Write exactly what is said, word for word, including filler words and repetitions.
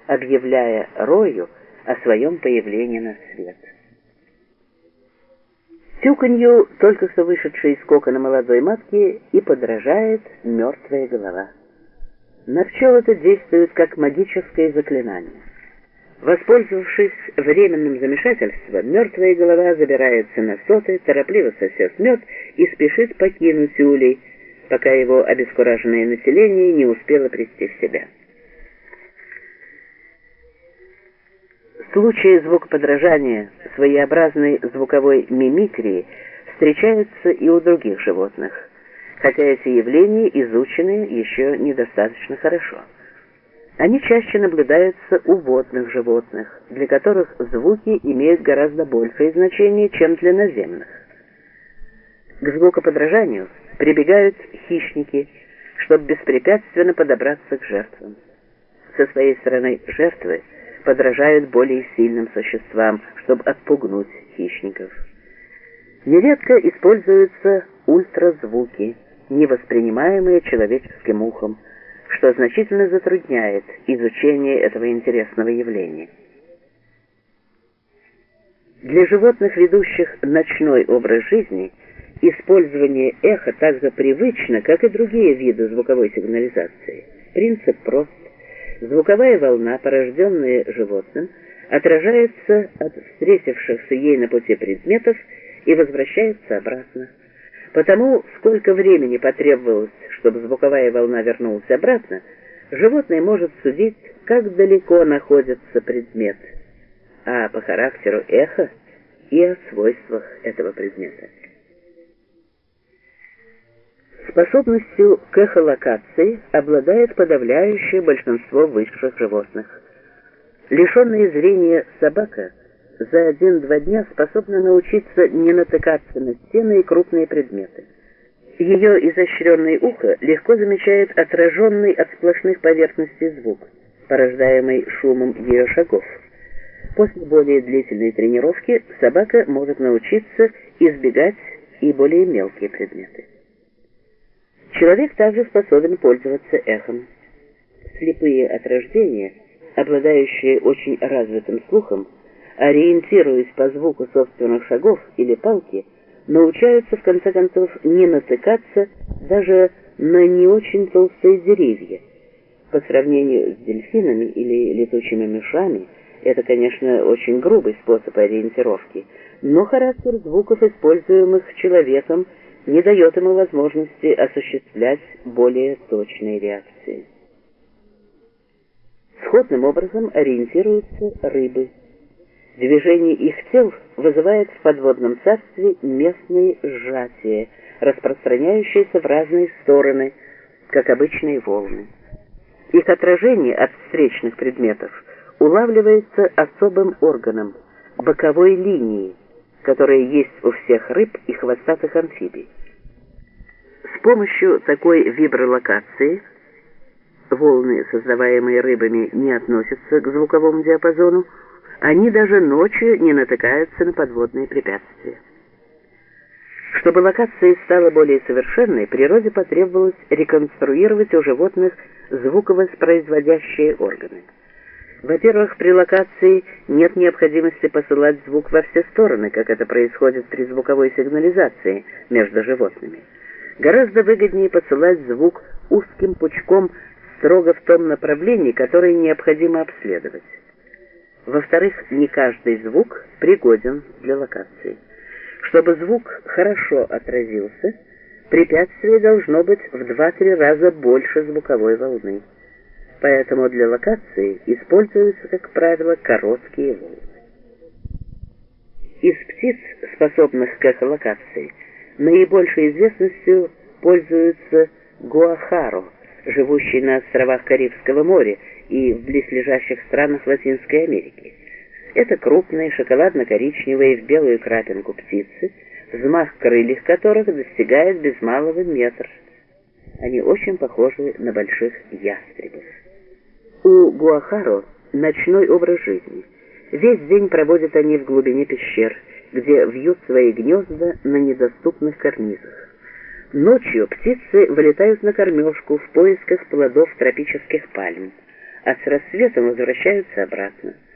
объявляя рою о своем появлении на свет. Тюканью только что вышедшей из кокона молодой матки и подражает мертвая голова. На пчел это действует как магическое заклинание. Воспользовавшись временным замешательством, мертвая голова забирается на соты, торопливо сосет мед и спешит покинуть улей, пока его обескураженное население не успело прийти в себя. Случаи звукоподражания, своеобразной звуковой мимикрии встречаются и у других животных, хотя эти явления изучены еще недостаточно хорошо. Они чаще наблюдаются у водных животных, для которых звуки имеют гораздо большее значение, чем для наземных. К звукоподражанию прибегают хищники, чтобы беспрепятственно подобраться к жертвам. Со своей стороны жертвы подражают более сильным существам, чтобы отпугнуть хищников. Нередко используются ультразвуки, невоспринимаемые человеческим ухом, что значительно затрудняет изучение этого интересного явления. Для животных, ведущих ночной образ жизни, использование эха так же привычно, как и другие виды звуковой сигнализации. Принцип прост. Звуковая волна, порожденная животным, отражается от встретившихся ей на пути предметов и возвращается обратно. Потому, сколько времени потребовалось, чтобы звуковая волна вернулась обратно, животное может судить, как далеко находится предмет, а по характеру эха и о свойствах этого предмета. Способностью к эхолокации обладает подавляющее большинство высших животных. Лишенная зрения собака за один-два дня способна научиться не натыкаться на стены и крупные предметы. Ее изощренное ухо легко замечает отраженный от сплошных поверхностей звук, порождаемый шумом ее шагов. После более длительной тренировки собака может научиться избегать и более мелкие предметы. Человек также способен пользоваться эхом. Слепые от рождения, обладающие очень развитым слухом, ориентируясь по звуку собственных шагов или палки, научаются в конце концов не натыкаться даже на не очень толстые деревья. По сравнению с дельфинами или летучими мышами, это, конечно, очень грубый способ ориентировки, но характер звуков, используемых человеком, не дает ему возможности осуществлять более точные реакции. Сходным образом ориентируются рыбы. Движение их тел вызывает в подводном царстве местные сжатия, распространяющиеся в разные стороны, как обычные волны. Их отражение от встречных предметов улавливается особым органом – боковой линией, которая есть у всех рыб и хвостатых амфибий. С помощью такой вибролокации волны, создаваемые рыбами, не относятся к звуковому диапазону, они даже ночью не натыкаются на подводные препятствия. Чтобы локация стала более совершенной, природе потребовалось реконструировать у животных звуковоспроизводящие органы. Во-первых, при локации нет необходимости посылать звук во все стороны, как это происходит при звуковой сигнализации между животными. Гораздо выгоднее посылать звук узким пучком строго в том направлении, которое необходимо обследовать. Во-вторых, не каждый звук пригоден для локации. Чтобы звук хорошо отразился, препятствие должно быть в два-три раза больше звуковой волны. Поэтому для локации используются, как правило, короткие волны. Из птиц, способных к эхолокации, наибольшей известностью пользуются гуахаро, живущие на островах Карибского моря и в близлежащих странах Латинской Америки. Это крупные, шоколадно-коричневые, в белую крапинку птицы, взмах крыльев которых достигает без малого метр. Они очень похожи на больших ястребов. У гуахаро ночной образ жизни. Весь день проводят они в глубине пещер, где вьют свои гнезда на недоступных карнизах. Ночью птицы вылетают на кормежку в поисках плодов тропических пальм, а с рассветом возвращаются обратно.